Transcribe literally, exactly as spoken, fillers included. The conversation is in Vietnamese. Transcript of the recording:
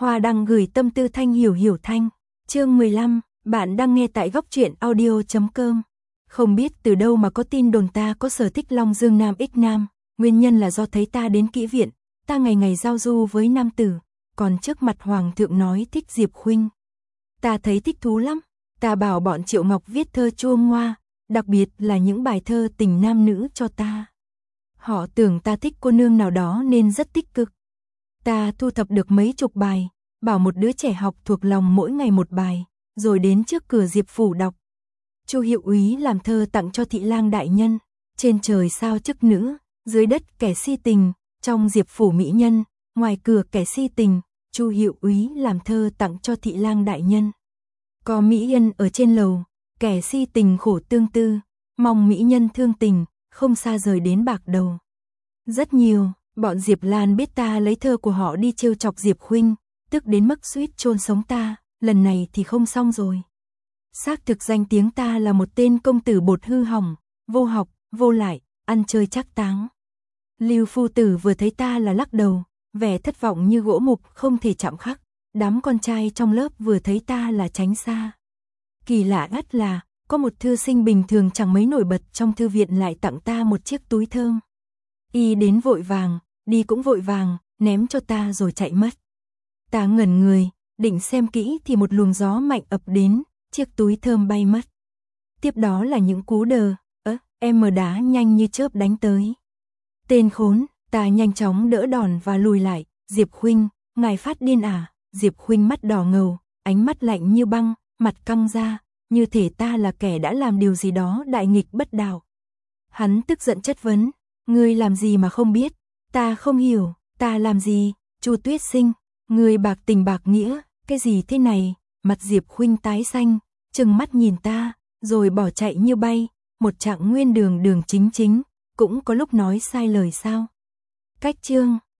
Hoa đăng gửi tâm tư thanh hiểu hiểu thanh. Chương mười lăm, bạn đang nghe tại góc truyện audio chấm com. Không biết từ đâu mà có tin đồn ta có sở thích Long Dương Nam Ích Nam, nguyên nhân là do thấy ta đến kỹ viện, ta ngày ngày giao du với nam tử, còn trước mặt hoàng thượng nói thích Diệp Khuynh. Ta thấy thích thú lắm, ta bảo bọn Triệu Ngọc viết thơ chua ngoa, đặc biệt là những bài thơ tình nam nữ cho ta. Họ tưởng ta thích cô nương nào đó nên rất tích cực. Ta thu thập được mấy chục bài, bảo một đứa trẻ học thuộc lòng mỗi ngày một bài, rồi đến trước cửa Diệp phủ đọc. Chu hiệu úy làm thơ tặng cho thị lang đại nhân, trên trời sao chức nữ, dưới đất kẻ si tình, trong Diệp phủ mỹ nhân, ngoài cửa kẻ si tình, Chu hiệu úy làm thơ tặng cho thị lang đại nhân. Có mỹ nhân ở trên lầu, kẻ si tình khổ tương tư, mong mỹ nhân thương tình, không xa rời đến bạc đầu. Rất nhiều, bọn Diệp Lan biết ta lấy thơ của họ đi trêu chọc Diệp Khuynh, tức đến mức suýt chôn sống ta, lần này thì không xong rồi. Xác thực danh tiếng ta là một tên công tử bột hư hỏng, vô học, vô lại, ăn chơi trác táng. Lưu phu tử vừa thấy ta là lắc đầu, vẻ thất vọng như gỗ mục không thể chạm khắc. Đám con trai trong lớp vừa thấy ta là tránh xa. Kỳ lạ ắt là, có một thư sinh bình thường chẳng mấy nổi bật trong thư viện lại tặng ta một chiếc túi thơm. Y đến vội vàng, đi cũng vội vàng, ném cho ta rồi chạy mất. Ta ngẩn người, định xem kỹ thì một luồng gió mạnh ập đến, chiếc túi thơm bay mất. Tiếp đó là những cú đờ, ớ, em mờ đá nhanh như chớp đánh tới. Tên khốn, ta nhanh chóng đỡ đòn và lùi lại, Diệp Khuynh, ngài phát điên à? Diệp Khuynh mắt đỏ ngầu, ánh mắt lạnh như băng, mặt căng ra, như thể ta là kẻ đã làm điều gì đó đại nghịch bất đạo. Hắn tức giận chất vấn, ngươi làm gì mà không biết? Ta không hiểu, ta làm gì? Chu Tuyết Sinh, ngươi bạc tình bạc nghĩa, cái gì thế này? Mặt Diệp Khuynh tái xanh, trừng mắt nhìn ta, rồi bỏ chạy như bay, một trạng nguyên đường đường chính chính, cũng có lúc nói sai lời sao? Cách chương,